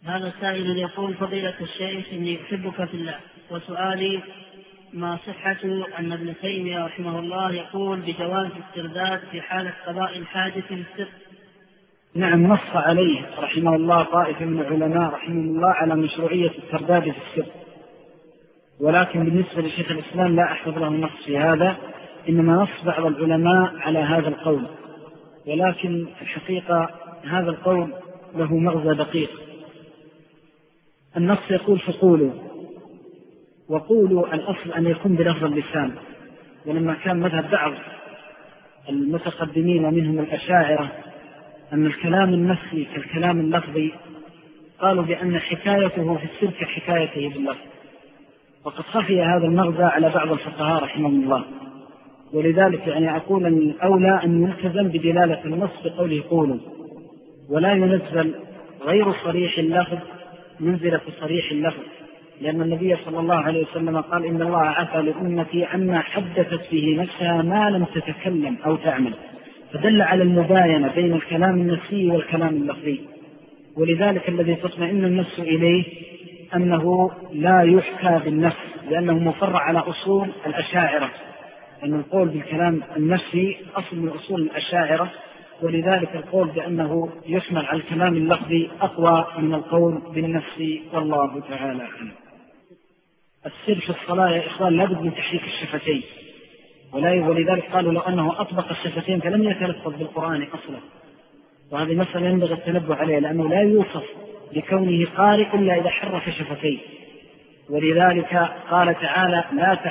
هذا سائل يقول: فضيلة الشيخ، إني أحبك في الله، وسؤالي: ما صحة أن ابن تيمية رحمه الله يقول بجواز الاسترداد في حالة قضاء الحاجة في السر؟ نعم، نص عليه رحمه الله طائفة من العلماء رحمه الله على مشروعية الترداد في السر، ولكن بالنسبة لشيخ الإسلام لا أحفظ له نص في هذا، إنما نص بعض العلماء على هذا القول، ولكن الحقيقة هذا القول له مغزى دقيق. النص يقول: فقولوا، وقولوا الأصل أن يكون بلفظ اللسان، ولما كان مذهب بعض المتقدمين ومنهم الأشاعرة أن الكلام النفسي كالكلام اللفظي، قالوا بأن حكايته في السر كحكايته باللفظ، وقد خفي هذا المغزى على بعض الفقهاء رحمهم الله، ولذلك يعني أقول أن الأولى أن يلتزم بدلالة النص بقوله قولوا، ولا ينزل غير صريح اللفظ منزلة صريح اللفظ، لأن النبي صلى الله عليه وسلم قال: إن الله عفى لأمتي عما حدثت به نفسها ما لم تتكلم أو تعمل، فدل على المباينة بين الكلام النفسي والكلام اللفظي. ولذلك الذي تطمئن النفس إليه أنه لا يحكى بالنفس، لأنه مفرع على أصول الأشاعرة، أن القول بالكلام النفسي أصل من أصول الأشاعرة، ولذلك القول بأنه يحمل على الكلام اللفظي أقوى من القول بالنفس، والله تعالى عنه. السر في الصلاة يا إخوان لابد من تحريك الشفتين، ولذلك قالوا لو أنه أطبق الشفتين فلم يتلفظ بالقرآن أصلا، وهذه مسألة ينبغي التنبه عليها، لأنه لا يوصف بكونه قارئ إلا إذا حرك شفتيه. ولذلك قال تعالى: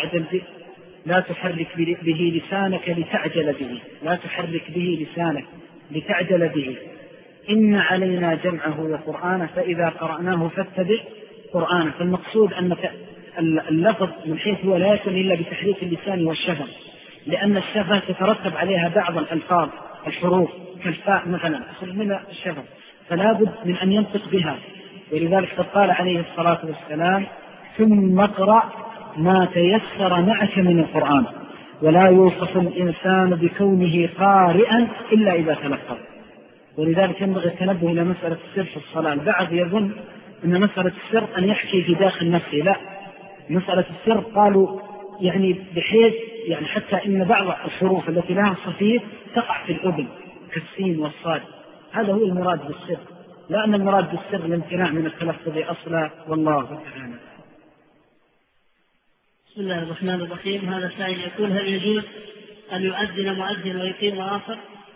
لا تحرك به لسانك لتعجل به، لا تحرك به لسانك لتعجل به، إن علينا جمعه وقرآنه فإذا قرأناه فاتبع قرآنه. فالمقصود أن اللفظ من حيث هو لا يكون إلا بتحريك اللسان والشفة، لأن الشفة تترتب عليها بعض الألفاظ الحروف كالفاء مثلا تخرج من الشفة، فلا بد من أن ينطق بها. ولذلك قال عليه الصلاة والسلام: ثم اقرأ ما تيسر معك من القرآن، ولا يوصف الإنسان بكونه قارئا إلا إذا تلفظ. ولذلك ينبغي التنبه إلى مسألة السر في الصلاة. البعض يظن أن مسألة السر أن يحكي في داخل نفسه، لا، مسألة السر قالوا يعني بحيث يعني حتى إن بعض الحروف التي لها صفير تقع في الأذن كالسين والصاد، هذا هو المراد بالسر، لا أن المراد بالسر الامتناع من التلفظ أصلا، والله تعالى. بسم الله الرحمن الرحيم. هذا سائل يقول: هل يجوز أن يؤذن مؤذن ويقيم آخر؟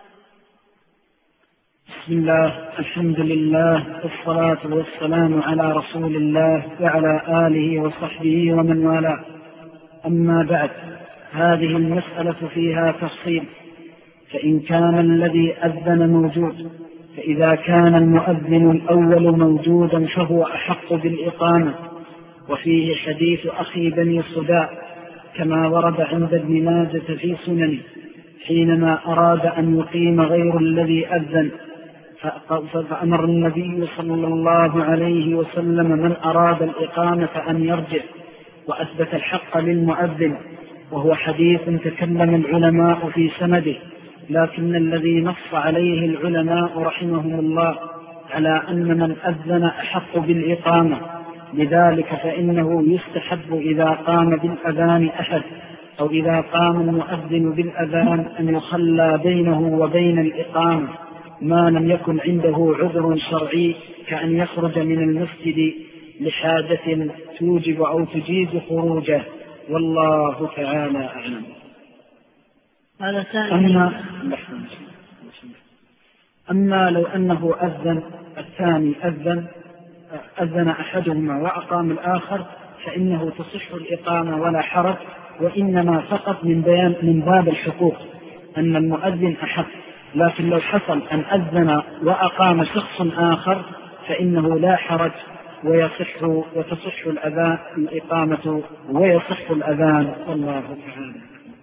بسم الله، الحمد لله، والصلاة والسلام على رسول الله وعلى آله وصحبه ومن والاه. أما بعد، هذه المسألة فيها تفصيل. فإن كان الذي أذن موجود، فإذا كان المؤذن الأول موجودا فهو أحق بالإقامة، وفيه حديث أخي بني صداء كما ورد عند ابن ماجة في سننه حينما أراد أن يقيم غير الذي أذن، فأمر النبي صلى الله عليه وسلم من أراد الإقامة أن يرجع، وأثبت الحق للمؤذن، وهو حديث تكلم العلماء في سنده، لكن الذي نص عليه العلماء رحمهم الله على أن من أذن أحق بالإقامة، لذلك فإنه يستحب إذا قام بالأذان أحد أو إذا قام المؤذن بالأذان أن يخلى بينه وبين الإقامة ما لم يكن عنده عذر شرعي، كأن يخرج من المسجد لحاجة توجب أو تجيز خروجه، والله تعالى أعلم. أما لو أنه أذن الثاني أذن أحدهما وأقام الآخر فإنه تصح الإقامة ولا حرج، وإنما فقط من باب الحقوق أن المؤذن أحق. لكن لو حصل أن أذن وأقام شخص آخر فإنه لا حرج، وتصح الإقامة ويصح الأذان، والله تعالى.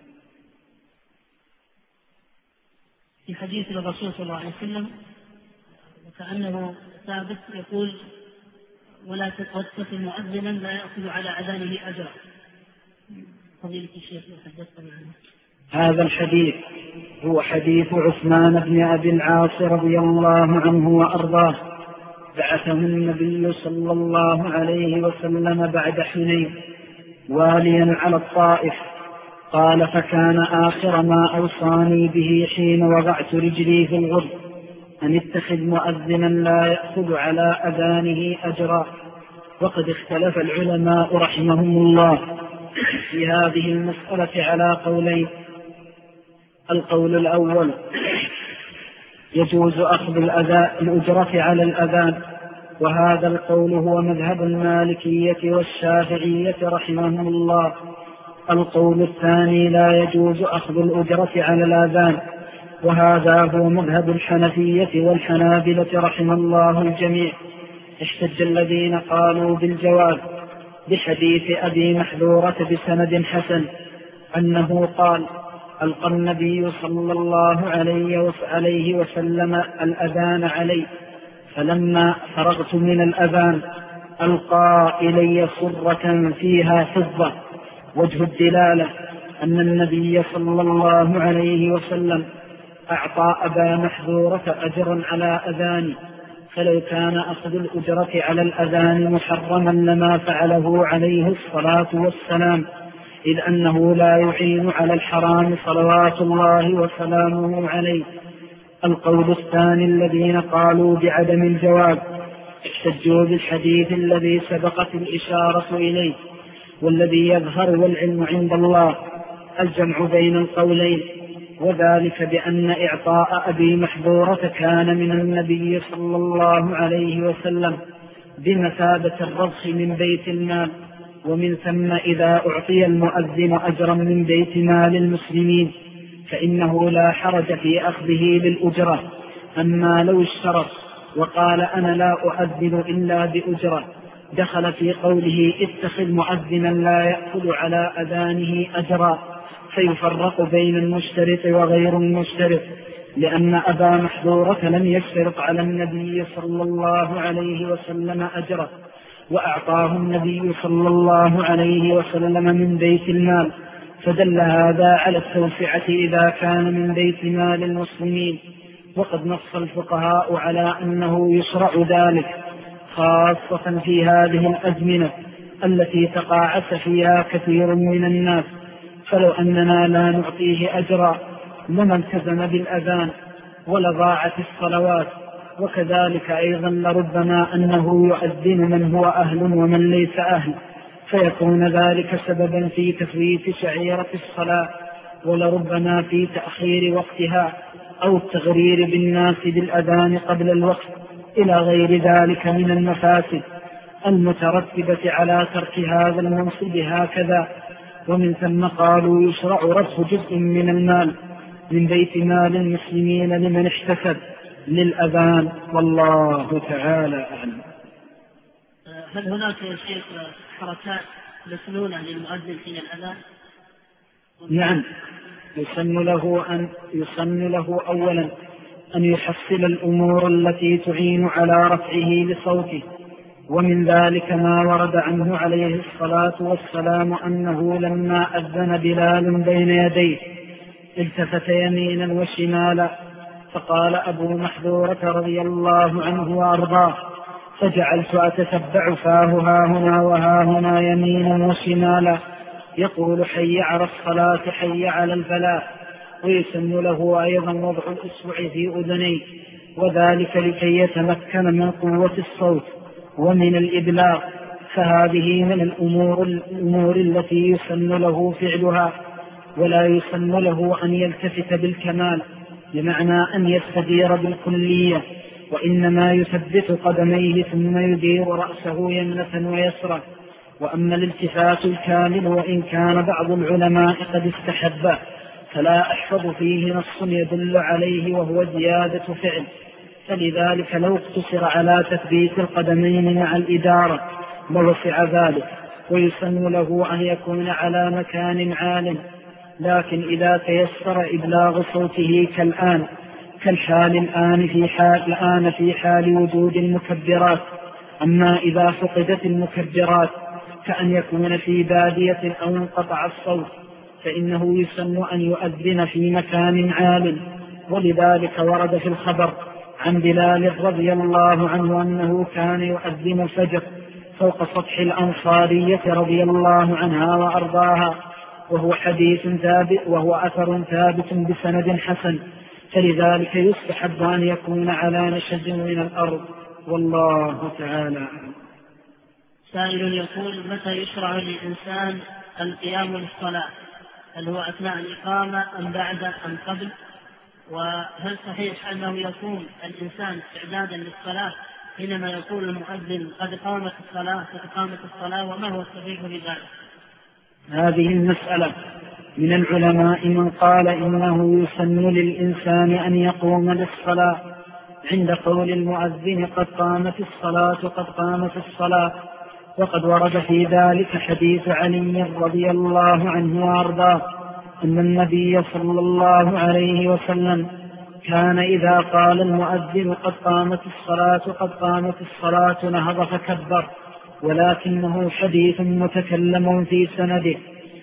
في حديث الرسول صلى الله عليه وسلم وكأنه ثابت يقول: ولا تتخذ مؤذنا لا يأخذ على أذانه أجرا. فضيلة الشيخ حدثنا عنه. هذا الحديث هو حديث عثمان بن أبي العاص رضي الله عنه وأرضاه بعثه النبي صلى الله عليه وسلم بعد حنين واليا على الطائف. قال: فكان آخر ما أوصاني به حين وضعت رجلي في الغرب أن اتخذ مؤذنا لا يأخذ على أذانه أجرا. وقد اختلف العلماء رحمهم الله في هذه المسألة على قولين: القول الأول: يجوز أخذ الأجرة على الأذان، وهذا القول هو مذهب المالكية والشافعية رحمهم الله. القول الثاني: لا يجوز أخذ الأجرة على الأذان، وهذا هو مذهب الحنفية والحنابلة رحم الله الجميع. احتج الذين قالوا بالجواز بحديث أبي محذورة بسند حسن أنه قال: ألقى النبي صلى الله عليه وسلم الأذان علي، فلما فرغت من الأذان ألقى إلي صرة فيها فضة. وجه الدلالة أن النبي صلى الله عليه وسلم أعطى أبا محذورة أجرا على أذاني، فلو كان أخذ الأجرة على الأذان محرما لما فعله عليه الصلاة والسلام، إذ أنه لا يعين على الحرام صلوات الله وسلامه عليه. القول الثاني: الذين قالوا بعدم الجواز احتجوا بالحديث الذي سبقت الإشارة إليه، والذي يظهر والعلم عند الله الجمع بين القولين، وذلك بأن إعطاء أبي محذورة كان من النبي صلى الله عليه وسلم بمثابة الرضخ من بيت المال، ومن ثم إذا أعطي المؤذن أجرا من بيت مال المسلمين فإنه لا حرج في أخذه للأجرة. أما لو اشترط وقال: أنا لا أؤذن إلا بأجرة، دخل في قوله: اتخذ مؤذنا لا يأخذ على أذانه أجرا، فيفرق بين المشترط وغير المشترط، لأن أبا محذورة لم يشترط على النبي صلى الله عليه وسلم أجره، وأعطاه النبي صلى الله عليه وسلم من بيت المال، فدل هذا على التوسعة إذا كان من بيت مال المسلمين. وقد نص الفقهاء على أنه يشرع ذلك، خاصة في هذه الأزمنة التي تقاعس فيها كثير من الناس، فلو أننا لا نعطيه أجرا لما التزم بالأذان ولضاعت الصلوات. وكذلك أيضا لربما أنه يؤذن من هو أهل ومن ليس أهل، فيكون ذلك سببا في تفويت شعيرة الصلاة، ولربما في تأخير وقتها أو التغرير بالناس بالأذان قبل الوقت، إلى غير ذلك من المفاسد المترتبة على ترك هذا المنصب هكذا. ومن ثم قالوا يشرع رفع جزء من المال من بيت مال المسلمين لمن احتسب للأذان، والله تعالى أعلم. هل هناك يا شيخ حركات مسنونة للمؤذن حين الأذان؟ نعم، يسن له أولا أن يحصل الأمور التي تعين على رفعه لصوته، ومن ذلك ما ورد عنه عليه الصلاة والسلام أنه لما أذن بلال بين يديه التفت يمينا وشمالا، فقال أبو محذورة رضي الله عنه وأرضاه: فجعلت أتتبع فاه هاهنا وهاهنا يمينا وشمالا يقول: حي على الصلاة حي على الفلاح. ويسن له أيضا وضع الإصبع في أذنيه، وذلك لكي يتمكن من قوة الصوت ومن الإبلاغ، فهذه من الأمور التي يسن له فعلها. ولا يسن له أن يلتفت بالكمال بمعنى أن يستدير بالكلية، وإنما يثبت قدميه ثم يدير رأسه يمنة ويسرة. وأما الالتفات الكامل وإن كان بعض العلماء قد استحبه فلا أحفظ فيه نص يدل عليه وهو زيادة فعل، فلذلك لو اقتصر على تثبيت القدمين مع الإدارة لوسع ذلك. ويسن له أن يكون على مكان عال، لكن إذا تيسر إبلاغ صوته كالحال الآن في حال وجود المكبرات. أما إذا فقدت المكبرات كأن يكون في بادية أو انقطع الصوت فإنه يسن أن يؤذن في مكان عال، ولذلك ورد في الخبر عن بلال رضي الله عنه أنه كان يؤذن الفجر فوق سطح الأنصارية رضي الله عنها وأرضاها، وهو حديث ثابت وهو أثر ثابت بسند حسن، فلذلك يستحب أن يكون على نشز من الأرض، والله تعالى. سائل يقول: متى يشرع للإنسان القيام للصلاة؟ هل هو أثناء الإقامة أم بعد أم قبل؟ وهل صحيح أنه يكون الإنسان استعدادا للصلاة حينما يقول المؤذن قد قامت الصلاة وما هو الصحيح في ذلك؟ هذه المسألة من العلماء من قال إنه يسن للإنسان أن يقوم للصلاة عند قول المؤذن قد قامت الصلاة، وقد ورد في ذلك حديث علي رضي الله عنه وأرضاه أن النبي صلى الله عليه وسلم كان إذا قال المؤذن قد قامت الصلاة نهض فكبر، ولكنه حديث متكلم في سنده.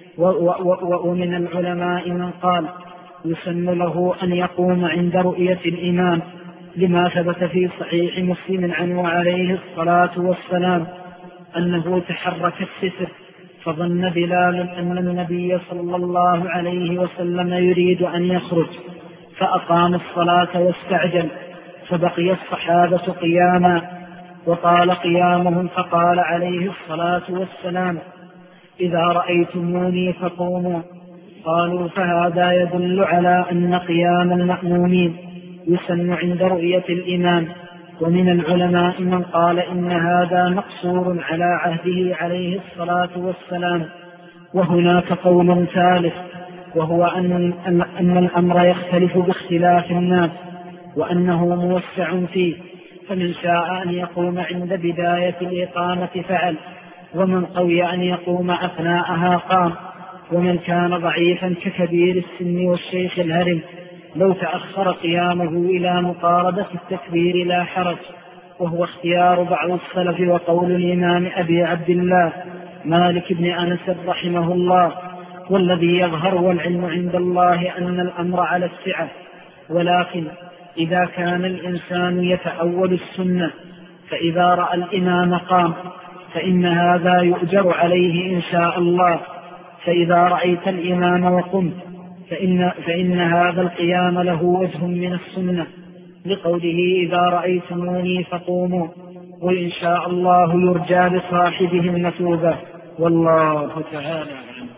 ومن العلماء من قال يسن له أن يقوم عند رؤية الإمام، لما ثبت في صحيح مسلم عنه عليه الصلاة والسلام أنه تحرك الستر فظن بلال أن النبي صلى الله عليه وسلم يريد أن يخرج فأقام الصلاة واستعجل، فبقي الصحابة قياما وطال قيامهم، فقال عليه الصلاة والسلام: إذا رأيتموني فقوموا. قالوا: فهذا يدل على أن قيام المأمومين يسن عند رؤية الإمام. ومن العلماء من قال إن هذا مقصور على عهده عليه الصلاة والسلام. وهناك قول ثالث، وهو أن الأمر يختلف باختلاف الناس وأنه موسع فيه، فمن شاء أن يقوم عند بداية الإقامة فعل، ومن قوي أن يقوم أثناءها قام، ومن كان ضعيفا ككبير السن والشيخ الهرم لو تأخر قيامه إلى مقاربة التكبير لا حرج، وهو اختيار بعض السلف وقول الإمام أبي عبد الله مالك بن أنس رحمه الله. والذي يظهر والعلم عند الله أن الأمر على السعة، ولكن إذا كان الإنسان يتأول السنة فإذا رأى الإمام قام فإن هذا يؤجر عليه إن شاء الله. فإذا رأيت الإمام وقمت فإن هذا القيام له وجه من السنة، لقوله: إذا رأيتموني فقوموا، وإن شاء الله يرجى لصاحبه المثوبة، والله تعالى أعلم.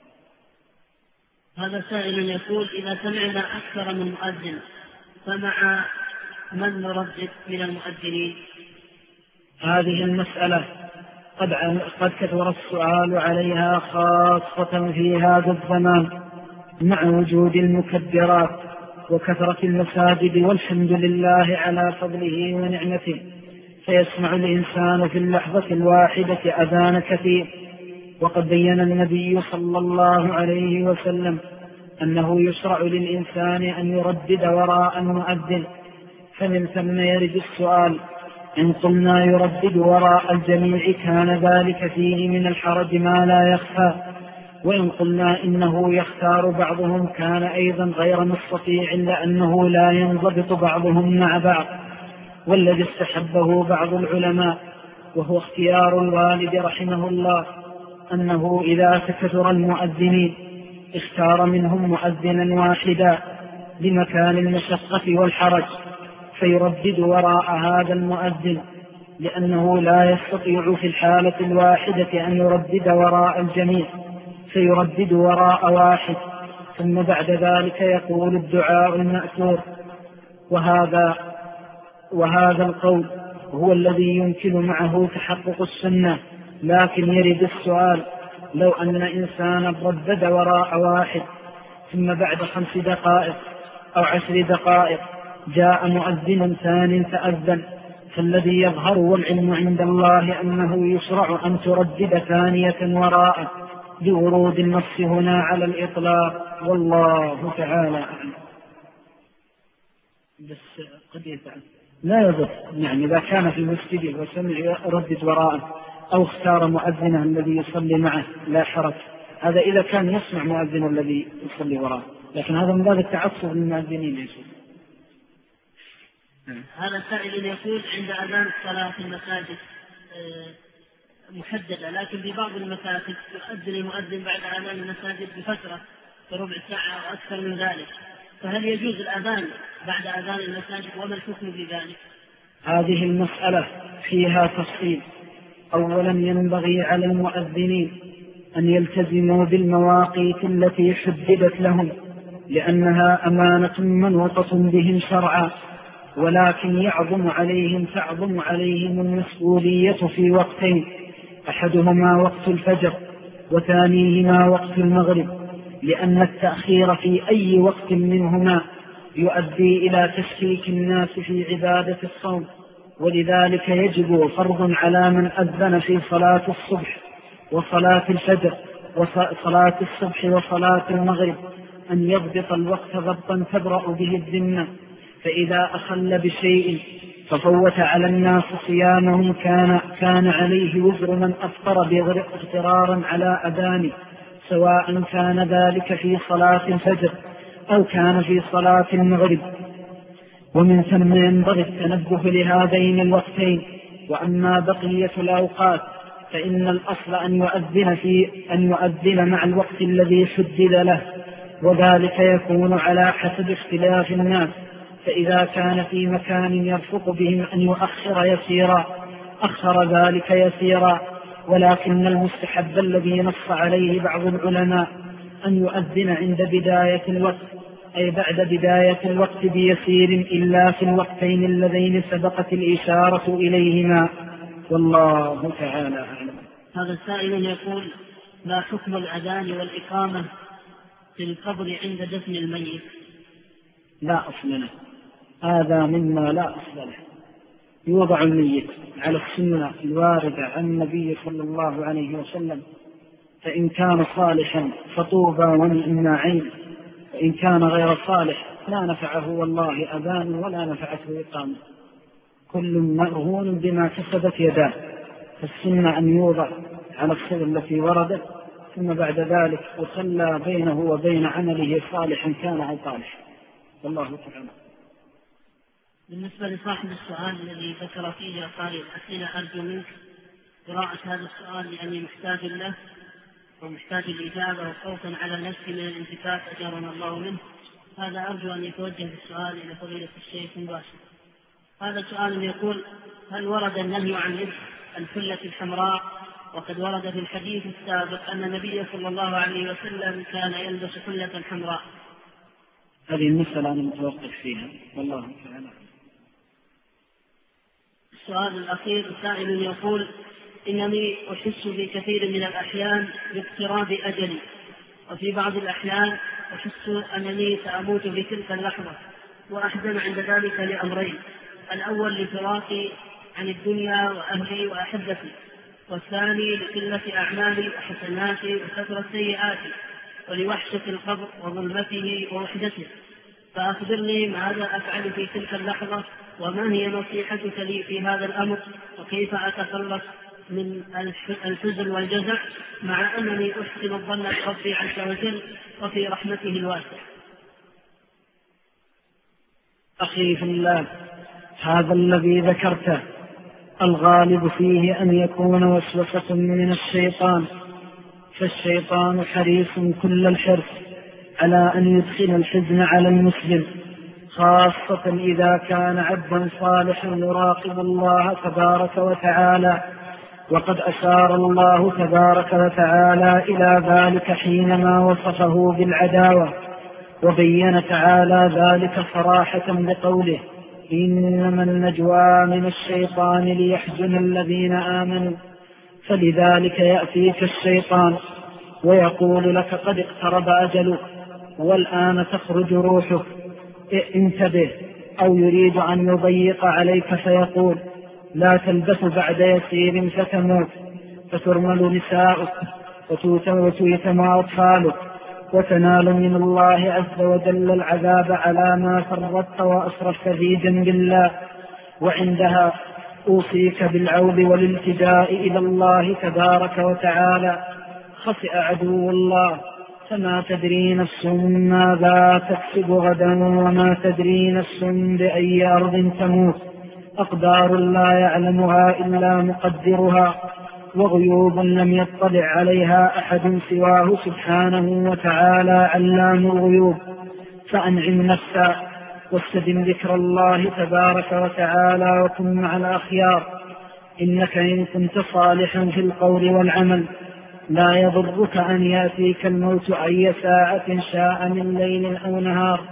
هذا سائل يقول: إذا سمعنا أكثر من مؤذن فمع من نردد من المؤذنين؟ هذه المسألة قد كثر السؤال عليها خاصة في هذا الزمان مع وجود المكبرات وكثرة المساجد، والحمد لله على فضله ونعمته، فيسمع الإنسان في اللحظة الواحدة أذان كثير. وقد بين النبي صلى الله عليه وسلم أنه يشرع للإنسان أن يردد وراء المؤذن، فمن ثم يرد السؤال: إن قلنا يردد وراء الجميع كان ذلك فيه من الحرج ما لا يخفى، وإن قلنا إنه يختار بعضهم كان أيضا غير مستطيع لأنه لا ينضبط بعضهم مع بعض. والذي استحبه بعض العلماء وهو اختيار الوالد رحمه الله أنه إذا تكثر المؤذنين اختار منهم مؤذنا واحدا لمكان المشقة والحرج فيردد وراء هذا المؤذن، لأنه لا يستطيع في الحالة الواحدة أن يردد وراء الجميع، فيردد وراء واحد، ثم بعد ذلك يقول الدعاء المأثور. وهذا القول هو الذي يمكن معه تحقق السنة. لكن يرد السؤال: لو أن إنسانا ردد وراء واحد ثم بعد 5 دقائق أو 10 دقائق جاء مؤذن ثاني فأذن، فالذي يظهر والعلم عند الله أنه يشرع أن تردد ثانية وراءه لورود النص هنا على الإطلاق، والله تعالى أعلم. بس قد يفعل لا يضر، يعني إذا كان في المسجد وسمع يردد وراءه أو اختار مؤذنه الذي يصلي معه لا حرج، هذا إذا كان يسمع مؤذن الذي يصلي وراءه، لكن هذا من باب التعصب للمؤذنين يسوع. هذا سائل يقول عند أذان الصلاة في المساجد محددة، لكن في بعض المساجد يؤذن المؤذن بعد أذان المساجد بفترة بربع ساعة أو أكثر من ذلك، فهل يجوز الأذان بعد أذان المساجد وما الحكم في ذلك؟ هذه المسألة فيها تفصيل. أولا ينبغي على المؤذنين أن يلتزموا بالمواقيت التي حددت لهم، لأنها أمانة منوطة بهم شرعا، ولكن تعظم عليهم المسؤولية في وقتين، أحدهما وقت الفجر وثانيهما وقت المغرب، لأن التأخير في أي وقت منهما يؤدي إلى تشكيك الناس في عبادة الصوم، ولذلك يجب فرض على من أذن في صلاة الصبح وصلاة الفجر وصلاة الصبح وصلاة المغرب أن يضبط الوقت ضبطا تبرأ به الذمة، فإذا أخل بشيء ففوت على الناس صيامهم كان عليه وزر من أفطر اغترارا على أذانه، سواء كان ذلك في صلاة الفجر أو كان في صلاة المغرب. ومن ثم ينبغي التنبه لهذين الوقتين. وأما بقية الأوقات فإن الأصل أن يؤذن مع الوقت الذي حدد له، وذلك يكون على حسب اختلاف الناس، فإذا كان في مكان يرفق بهم أن يؤخر يسيرا أخر ذلك يسيرا، ولكن المستحب الذي نص عليه بعض العلماء أن يؤذن عند بداية الوقت، أي بعد بداية الوقت بيسير، إلا في الوقتين اللذين سبقت الإشارة إليهما، والله تعالى أعلم. هذا السائل يقول: ما حكم الأذان والإقامة في القبر عند دفن الميت؟ لا أصل له، هذا مما لا أصل له. يوضع الميت على السنة الواردة عن النبي صلى الله عليه وسلم، فإن كان صالحا فطوبى ونعم عين، وإن كان غير صالح لا نفعه والله أذان ولا نفعته إقامة، كل مرهون بما كسبت يداه، فالسنة أن يوضع على الصلة التي وردت، ثم بعد ذلك يصلى بينه وبين عمله صالحا كان أو طالح، والله تعالى. بالنسبة لصاحب السؤال الذي ذكر فيه قال الأسئلة، أرجو منك قراءة هذا السؤال لأني محتاج له ومحتاج الإجابة وخوفا على نفسي من الانتكاس أجرنا الله منه. هذا أرجو أن يتوجه السؤال إلى فضيلة الشيخ مباشر. هذا سؤال يقول: هل ورد النهي عن لبس الحلة الحمراء؟ وقد ورد في الحديث السابق أن النبي صلى الله عليه وسلم كان يلبس حلة حمراء. هذه المسألة أنا متوقف فيها، والله تعالى. السؤال الأخير سائل يقول: إنني أحس في كثير من الأحيان باقتراب أجلي، وفي بعض الأحيان أحس أنني سأموت في تلك اللحظة، وأحزن عند ذلك لأمرين: الأول لفراقي عن الدنيا وأهلي وأحبتي، والثاني لقلة أعمالي وحسناتي وكثرة سيئاتي، ولوحشة القبر وظلمته ووحدته، فأخبرني ماذا أفعل في تلك اللحظة، وما هي نصيحتك لي في هذا الأمر، وكيف أتخلص من الحزن والجزع مع أنني أحسن الظن بربي عز وجل وفي رحمته الواسعة. أخي في الله، هذا الذي ذكرته الغالب فيه أن يكون وسوسة من الشيطان، فالشيطان حريص كل الحرص على أن يدخل الحزن على المسلم، خاصة إذا كان عبدا صالحا يراقب الله تبارك وتعالى، وقد أشار الله تبارك وتعالى إلى ذلك حينما وصفه بالعداوة، وبين تعالى ذلك صراحة بقوله: إنما النجوى من الشيطان ليحزن الذين آمنوا، فلذلك يأتيك الشيطان ويقول لك: قد اقترب أجلك والآن تخرج روحك، انتبه، أو يريد أن يضيق عليك فيقول: لا تلبث بعد يسير فتموت، فترمل نساؤك وتيتم أطفالك، وتنال من الله عز وجل العذاب على ما فرطت وأسرفت في جنب الله. وعندها أوصيك بالعود والالتجاء إلى الله تبارك وتعالى. خسئ عدو الله فما تدري نفس ماذا تكسب غدا وما تدري نفس بأي أرض تموت. أقدار لا يعلمها إلا مقدرها، وغيوب لم يطلع عليها أحد سواه سبحانه وتعالى علام الغيوب. فأنعم نفسا واستدم ذكر الله تبارك وتعالى وكن مع الأخيار. إنك إن كنت صالحا في القول والعمل لا يضرك أن يأتيك الموت أي ساعة شاء من ليل أو نهار.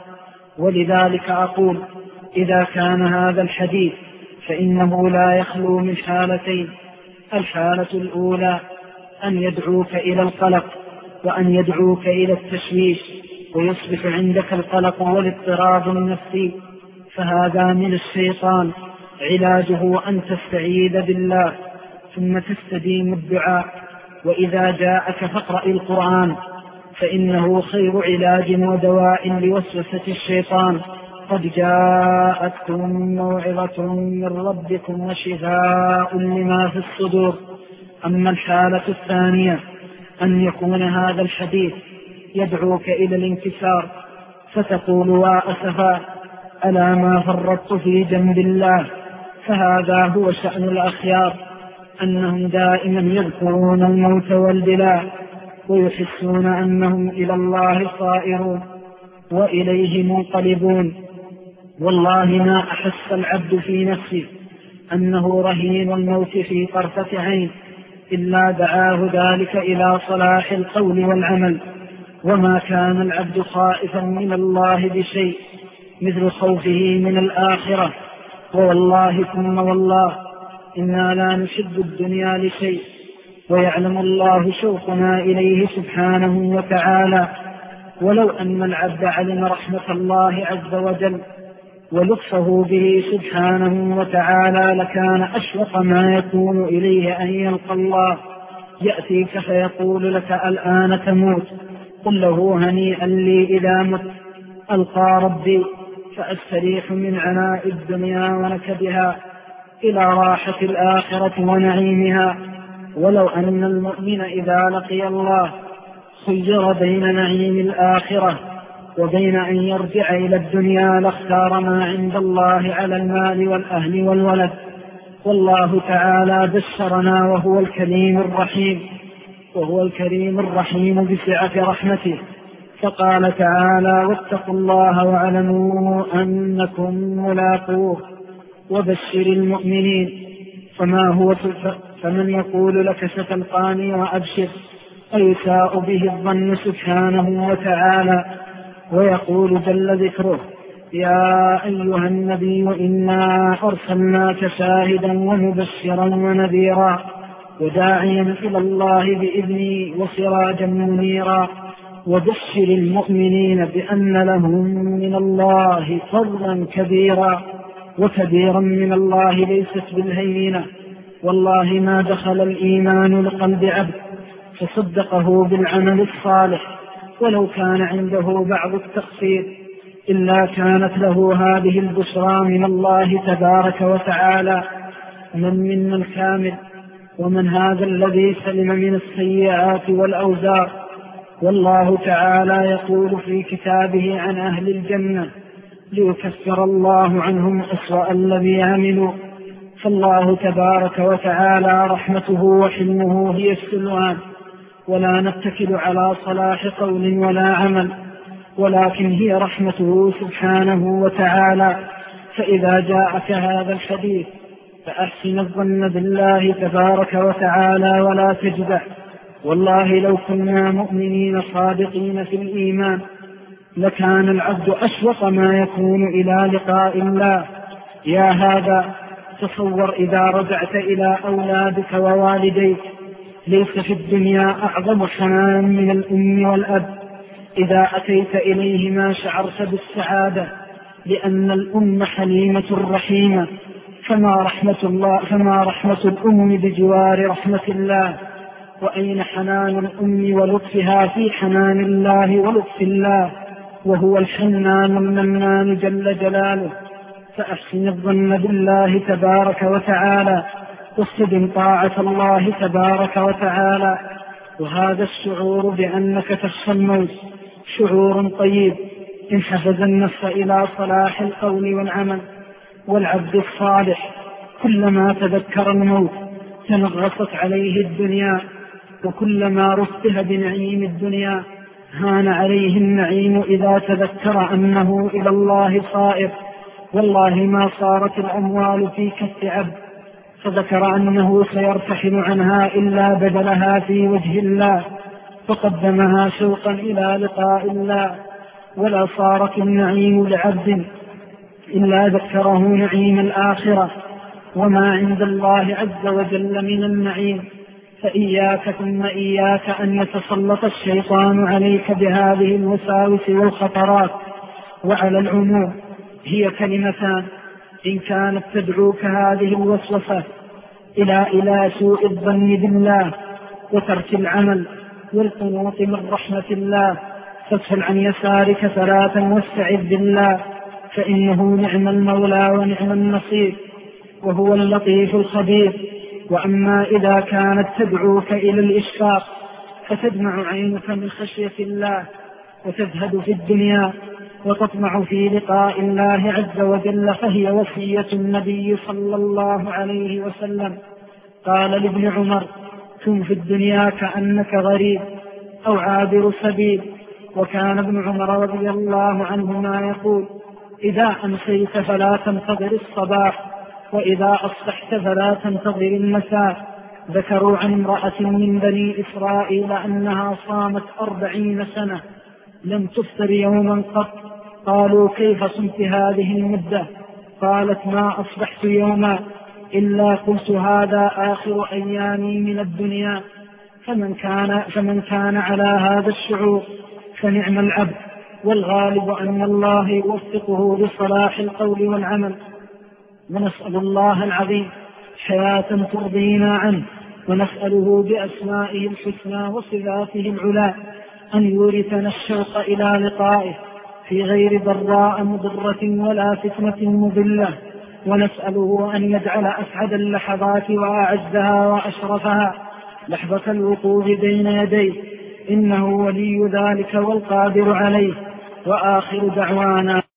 ولذلك أقول إذا كان هذا الحديث فإنه لا يخلو من حالتين: الحالة الأولى أن يدعوك إلى القلق وأن يدعوك إلى التشويش، ويصبح عندك القلق والاضطراب النفسي، فهذا من الشيطان. علاجه أن تستعيذ بالله ثم تستديم الدعاء. وإذا جاءك فاقرأ القرآن فإنه خير علاج ودواء لوسوسة الشيطان. قد جاءتكم موعظة من ربكم وشفاء لما في الصدور. أما الحالة الثانية أن يكون هذا الحديث يدعوك إلى الانكسار، فتقول وأسفا ألا ما فرطت في جنب الله. فهذا هو شأن الأخيار، أنهم دائما يذكرون الموت والبلاء ويحسون أنهم إلى الله صائرون وإليه منقلبون. والله ما أحس العبد في نفسه أنه رهين الموت في طرفة عين إلا دعاه ذلك إلى صلاح القول والعمل. وما كان العبد خائفا من الله بشيء مثل خوفه من الآخرة. ووالله ثم والله إنا لا نحب الدنيا لشيء، ويعلم الله شوقنا إليه سبحانه وتعالى. ولو أن العبد علم رحمة الله عز وجل ولطفه به سبحانه وتعالى لكان أشوق ما يكون إليه أن يلقى الله. يأتيك فيقول لك الآن تموت، قل له هنيئا لي إذا مت ألقى ربي فأستريح من عناء الدنيا ونكدها إلى راحة الآخرة ونعيمها. ولو أن المؤمن إذا لقي الله خير بين نعيم الآخرة وبين أن يرجع إلى الدنيا لاختار ما عند الله على المال والأهل والولد. والله تعالى بشرنا وهو الكريم الرحيم بسعة رحمته، فقال تعالى واتقوا الله واعلموا أنكم ملاقوه وبشر المؤمنين. فمن يقول لك ستلقاني وأبشر فيساء به الظن سبحانه وتعالى. ويقول جل ذكره يا أيها النبي إنا أرسلناك شاهدا ومبشرا ونذيرا وداعيا إلى الله بإذنه وسراجا منيرا. وبشر المؤمنين بأن لهم من الله فضلا كبيرا، وكبيرا من الله ليست بالهينة. والله ما دخل الإيمان لقلب عبد فصدقه بالعمل الصالح ولو كان عنده بعض التقصير إلا كانت له هذه البشرى من الله تبارك وتعالى. من منا الكامل ومن هذا الذي سلم من السيئات والأوزار. والله تعالى يقول في كتابه عن أهل الجنة ليكفر الله عنهم أسوأ الذي عملوا. فالله تبارك وتعالى رحمته وحلمه هي السلوان، ولا نتكل على صلاح قول ولا عمل، ولكن هي رحمته سبحانه وتعالى. فإذا جاءك هذا الحديث فأحسن الظن بالله تبارك وتعالى ولا تجزع. والله لو كنا مؤمنين صادقين في الإيمان لكان العبد أشوق ما يكون إلى لقاء الله. يا هذا تصور إذا رجعت إلى أولادك ووالديك ليس في الدنيا أعظم حنان من الأم والأب. إذا أتيت إليهما شعرت بالسعادة لأن الأم حليمة رحيمة. فما رحمة الأم بجوار رحمة الله. وأين حنان الأم ولطفها في حنان الله ولطف الله، وهو الحنان المنان جل جلاله. فأحسن الظن بالله تبارك وتعالى واستدم طاعة الله تبارك وتعالى. وهذا الشعور بأنك تخشى الموت شعور طيب إن حفز النفس إلى صلاح القول والعمل. والعبد الصالح كلما تذكر الموت تنغصت عليه الدنيا، وكلما رفه بنعيم الدنيا هان عليه النعيم إذا تذكر أنه إلى الله صائر. والله ما صارت الأموال في كف عبد فذكر أنه سيرتحل عنها إلا بذلها في وجه الله فقدمها شوقا إلى لقاء الله. ولا صارت النعيم لعبد إلا ذكره نعيم الآخرة وما عند الله عز وجل من النعيم. فإياك ثم إياك أن يتسلط الشيطان عليك بهذه الوساوس والخطرات. وعلى العموم هي كلمتان إن كانت تدعوك هذه الوسوسة إلى سوء الظن بالله وترك العمل والقنوط من رحمة الله فاسهل عن يسارك ثلاثا واستعذ بالله، فإنه نعم المولى ونعم النصير وهو اللطيف الخبير. وأما إذا كانت تدعوك إلى الإشفاق فتدمع عينك من خشية الله وتزهد في الدنيا وتطمع في لقاء الله عز وجل فهي وصية النبي صلى الله عليه وسلم. قال لابن عمر: كن في الدنيا كأنك غريب أو عابر سبيل. وكان ابن عمر رضي الله عنهما يقول: إذا أمسيت فلا تنتظر الصباح وإذا أصبحت فلا تنتظر المساء. ذكروا عن امرأة من بني إسرائيل أنها صامت 40 سنة لم تفطر يوما قط. قالوا: كيف صمت هذه المدة؟ قالت: ما أصبحت يوما إلا قلت هذا آخر أيامي من الدنيا. فمن كان على هذا الشعور فنعم العبد، والغالب أن الله يوفقه لصلاح القول والعمل. ونسأل الله العظيم حياة ترضينا عنه، ونسأله بأسمائه الحسنى وصفاته العلى أن يورثنا الشوق إلى لقائه في غير ضراء مضرة ولا فتنة مضلة. ونسأله أن يجعل أسعد اللحظات وأعزها وأشرفها لحظة الوقوف بين يديه، إنه ولي ذلك والقادر عليه. وآخر دعوانا